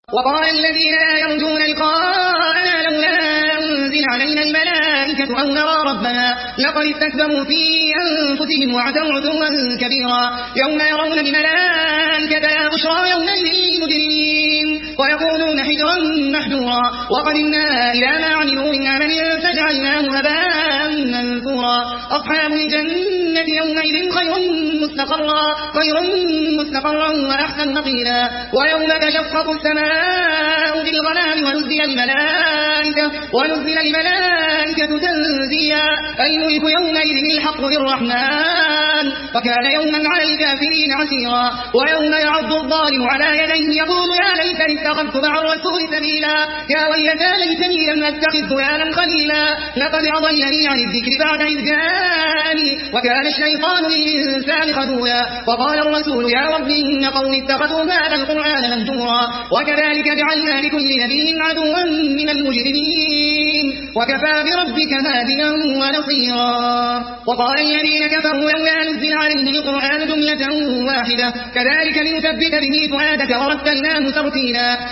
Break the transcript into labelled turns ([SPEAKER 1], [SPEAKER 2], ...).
[SPEAKER 1] وقال الذين لا يرجون لقاءنا لولا أنزل علينا الملائكة أو نرى ربنا لقد استكبروا في أنفسهم وعتوا عتوا كبيرا يوم يرون الملائكة لا بشرى يومئذ للمجرمين ويقولون حجرا محجورا وقدمنا إلى ما عملوا من عمل فجعلناه هباء منثورا أصحاب الجنة يومئذ خير مستقرا وأحسن مقيلا ويوم تشقق السماء بالغمام ونزل الملائكة تنزيلا الملك يومئذ الحق للرحمن وكان يوما على الكافرين عسيرا ويوم يعض الظالم على يديه يقول يا ليتني اتخذت مع الرسول سبيلا يا ويلتى ليتني لم اتخذ فلانا خليلا لقد أضلني عن الذكر بعد إذ جاءني وكان الشيطان للإنسان خذولا وقال الرسول يا رب إن قومي اتخذوا هذا القرآن مهجورا وكذلك جعلنا لكل نبي عدوا من المجرمين وكفى بربك هاديا ونصيرا وقال الذين كفروا لولا نزل عليه القرآن جملة واحدة كذلك لنثبت به فؤادك ورتلناه ترتيلا